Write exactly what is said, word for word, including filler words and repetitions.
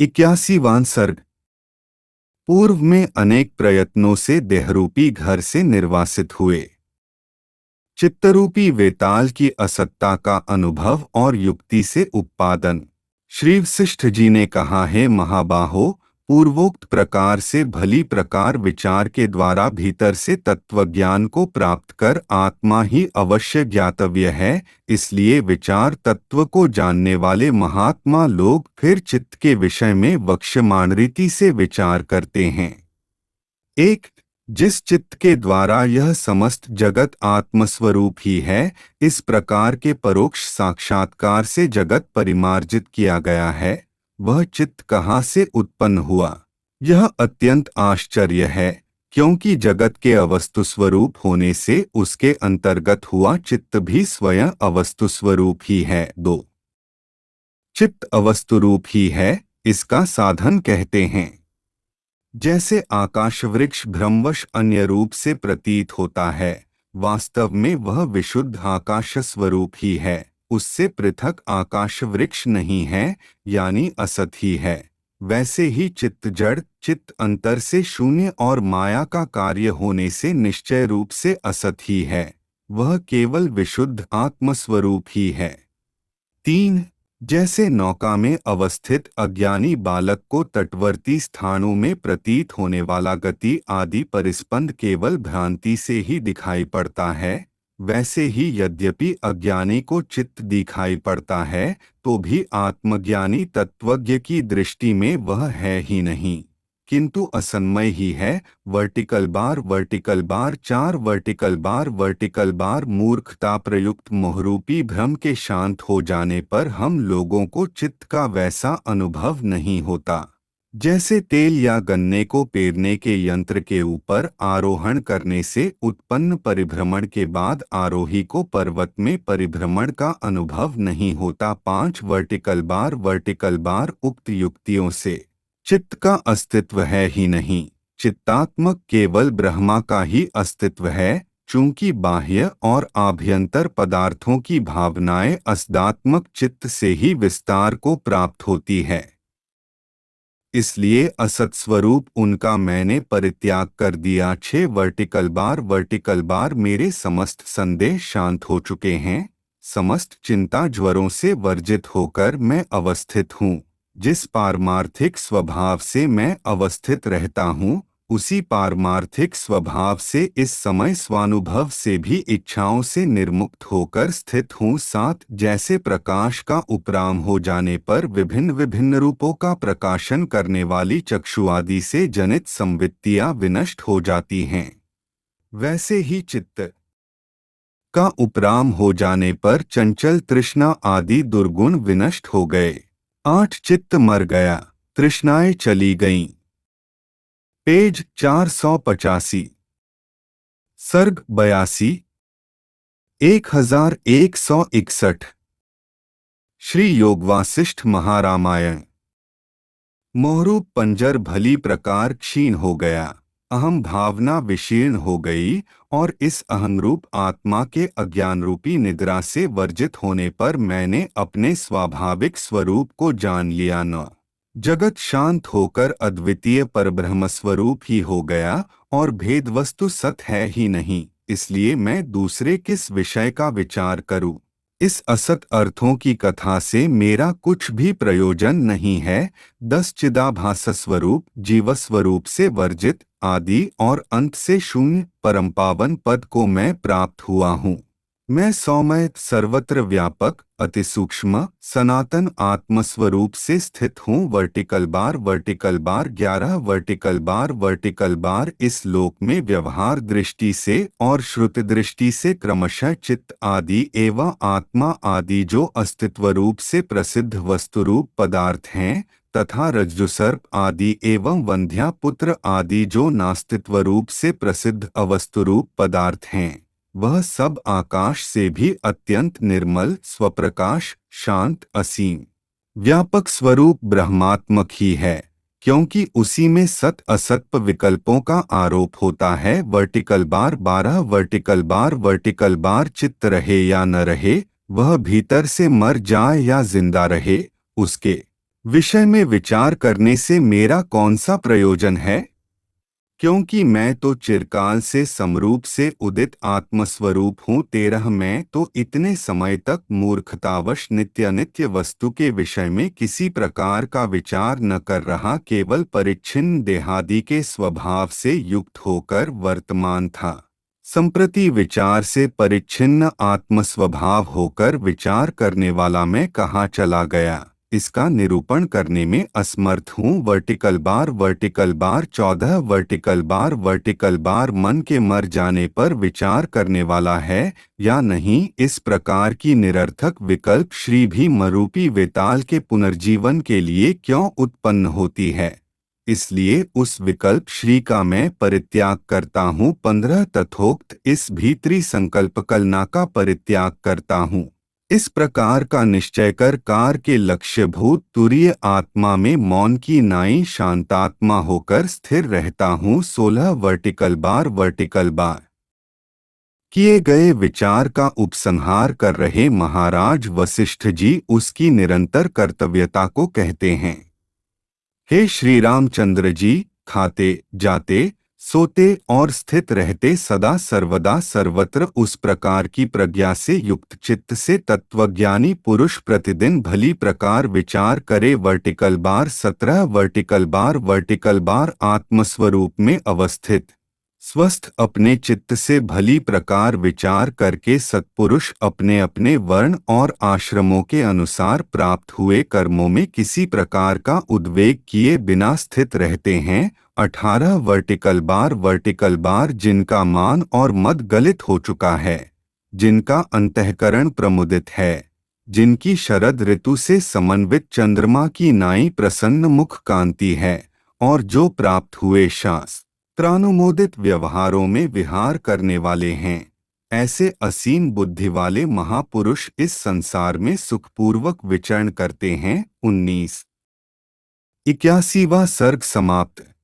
इक्यासीवां सर्ग। पूर्व में अनेक प्रयत्नों से देहरूपी घर से निर्वासित हुए। चित्तरूपी वेताल की असत्ता का अनुभव और युक्ति से उत्पादन। श्री वशिष्ठ जी ने कहा है, महाबाहो, पूर्वोक्त प्रकार से भली प्रकार विचार के द्वारा भीतर से तत्वज्ञान को प्राप्त कर आत्मा ही अवश्य ज्ञातव्य है। इसलिए विचार तत्व को जानने वाले महात्मा लोग फिर चित्त के विषय में वक्ष्यमाण रीति से विचार करते हैं। एक, जिस चित्त के द्वारा यह समस्त जगत आत्मस्वरूप ही है, इस प्रकार के परोक्ष साक्षात्कार से जगत परिमार्जित किया गया है, वह चित्त कहाँ से उत्पन्न हुआ? यह अत्यंत आश्चर्य है, क्योंकि जगत के अवस्तुस्वरूप होने से उसके अंतर्गत हुआ चित्त भी स्वयं अवस्तुस्वरूप ही है। दो, चित्त अवस्तुरूप ही है, इसका साधन कहते हैं। जैसे आकाशवृक्ष भ्रमवश अन्य रूप से प्रतीत होता है, वास्तव में वह विशुद्ध आकाश स्वरूप ही है, उससे पृथक आकाश वृक्ष नहीं है, यानी असत ही है। वैसे ही चित्त जड़, चित्त अंतर से शून्य और माया का कार्य होने से निश्चय रूप से असत ही है, वह केवल विशुद्ध आत्मस्वरूप ही है। तीन, जैसे नौका में अवस्थित अज्ञानी बालक को तटवर्ती स्थानों में प्रतीत होने वाला गति आदि परिस्पंद केवल भ्रांति से ही दिखाई पड़ता है, वैसे ही यद्यपि अज्ञानी को चित्त दिखाई पड़ता है, तो भी आत्मज्ञानी तत्वज्ञ की दृष्टि में वह है ही नहीं, किंतु असन्मय ही है। वर्टिकल बार वर्टिकल बार चार वर्टिकल बार वर्टिकल बार मूर्खता प्रयुक्त मोहरूपी भ्रम के शांत हो जाने पर हम लोगों को चित्त का वैसा अनुभव नहीं होता, जैसे तेल या गन्ने को पेरने के यंत्र के ऊपर आरोहण करने से उत्पन्न परिभ्रमण के बाद आरोही को पर्वत में परिभ्रमण का अनुभव नहीं होता। पांच वर्टिकल बार वर्टिकल बार उक्त युक्तियों से चित्त का अस्तित्व है ही नहीं, चित्तात्मक केवल ब्रह्मा का ही अस्तित्व है, चूंकि बाह्य और आभ्यंतर पदार्थों की भावनाएं अस्दात्मक चित्त से ही विस्तार को प्राप्त होती है। इसलिए असत स्वरूप उनका मैंने परित्याग कर दिया। छह वर्टिकल बार वर्टिकल बार मेरे समस्त संदेह शांत हो चुके हैं, समस्त चिंता ज्वरों से वर्जित होकर मैं अवस्थित हूँ। जिस पारमार्थिक स्वभाव से मैं अवस्थित रहता हूँ, उसी पारमार्थिक स्वभाव से इस समय स्वानुभव से भी इच्छाओं से निर्मुक्त होकर स्थित हूँ। सात, जैसे प्रकाश का उपराम हो जाने पर विभिन्न विभिन्न रूपों का प्रकाशन करने वाली चक्षु आदि से जनित संवित्तियां विनष्ट हो जाती हैं, वैसे ही चित्त का उपराम हो जाने पर चंचल तृष्णा आदि दुर्गुण विनष्ट हो गए। आठ, चित्त मर गया, तृष्णाएं चली गईं। पेज चार सौ पचासी। सर्ग बयासी। एक हजार एक सौ इकसठ। श्री योगवासिष्ठ महारामायण। मोहरूप पंजर भली प्रकार क्षीण हो गया, अहम भावना विशीर्ण हो गई, और इस अहंरूप आत्मा के अज्ञान रूपी निद्रा से वर्जित होने पर मैंने अपने स्वाभाविक स्वरूप को जान लिया। न जगत शांत होकर अद्वितीय परब्रह्म स्वरूप ही हो गया, और भेद वस्तु सत है ही नहीं, इसलिए मैं दूसरे किस विषय का विचार करूं? इस असत अर्थों की कथा से मेरा कुछ भी प्रयोजन नहीं है। दस, चिदाभास स्वरूप जीवस्वरूप से वर्जित आदि और अंत से शून्य परमपावन पद को मैं प्राप्त हुआ हूँ। मैं सौम्य सर्वत्र व्यापक अति सूक्ष्म सनातन आत्मस्वरूप से स्थित हूँ। वर्टिकल बार वर्टिकल बार ग्यारह वर्टिकल बार वर्टिकल बार इस लोक में व्यवहार दृष्टि से और श्रुति दृष्टि से क्रमशः चित्त आदि एवं आत्मा आदि जो अस्तित्व रूप से प्रसिद्ध वस्तुरूप पदार्थ हैं, तथा रज्जुसर्प आदि एवं वंध्या पुत्र आदि जो नास्तित्व रूप से प्रसिद्ध अवस्तुरूप पदार्थ हैं, वह सब आकाश से भी अत्यंत निर्मल स्वप्रकाश शांत असीम व्यापक स्वरूप ब्रह्मात्मक ही है, क्योंकि उसी में सत असत विकल्पों का आरोप होता है। वर्टिकल बार बारह वर्टिकल बार वर्टिकल बार चित्त रहे या न रहे, वह भीतर से मर जाए या जिंदा रहे, उसके विषय में विचार करने से मेरा कौन सा प्रयोजन है, क्योंकि मैं तो चिरकाल से समरूप से उदित आत्मस्वरूप हूँ। तेरह मैं तो इतने समय तक मूर्खतावश नित्य अनित्य वस्तु के विषय में किसी प्रकार का विचार न कर रहा, केवल परिच्छिन्न देहादि के स्वभाव से युक्त होकर वर्तमान था। संप्रति विचार से परिच्छिन्न आत्मस्वभाव होकर विचार करने वाला मैं कहाँ चला गया, इसका निरूपण करने में असमर्थ हूँ। वर्टिकल बार वर्टिकल बार चौदह वर्टिकल बार वर्टिकल बार मन के मर जाने पर विचार करने वाला है या नहीं, इस प्रकार की निरर्थक विकल्प श्री भी मरूपी वेताल के पुनर्जीवन के लिए क्यों उत्पन्न होती है, इसलिए उस विकल्प श्री का मैं परित्याग करता हूँ। पंद्रह तथोक्त इस भीतरी संकल्प कलना का परित्याग करता हूँ। इस प्रकार का निश्चय कर कार के लक्ष्यभूत तुरीय आत्मा में मौन की नाई शांतात्मा होकर स्थिर रहता हूँ। सोलह वर्टिकल बार वर्टिकल बार किए गए विचार का उपसंहार कर रहे महाराज वशिष्ठ जी उसकी निरंतर कर्तव्यता को कहते हैं। हे श्री रामचंद्र जी, खाते जाते सोते और स्थित रहते सदा सर्वदा सर्वत्र उस प्रकार की प्रज्ञा से युक्त चित्त से तत्वज्ञानी पुरुष प्रतिदिन भली प्रकार विचार करे। वर्टिकल बार सत्रह वर्टिकल बार वर्टिकल बार आत्मस्वरूप में अवस्थित स्वस्थ अपने चित्त से भली प्रकार विचार करके सत्पुरुष अपने अपने वर्ण और आश्रमों के अनुसार प्राप्त हुए कर्मों में किसी प्रकार का उद्वेग किए बिना स्थित रहते हैं। अठारह वर्टिकल बार वर्टिकल बार जिनका मान और मद गलित हो चुका है, जिनका अंतःकरण प्रमुदित है, जिनकी शरद ऋतु से समन्वित चंद्रमा की नाई प्रसन्न मुख कांति है और जो प्राप्त हुए शास्त्रानुमोदित व्यवहारों में विहार करने वाले हैं, ऐसे असीम बुद्धि वाले महापुरुष इस संसार में सुखपूर्वक विचरण करते हैं। उन्नीस इक्यासीवां सर्ग समाप्त।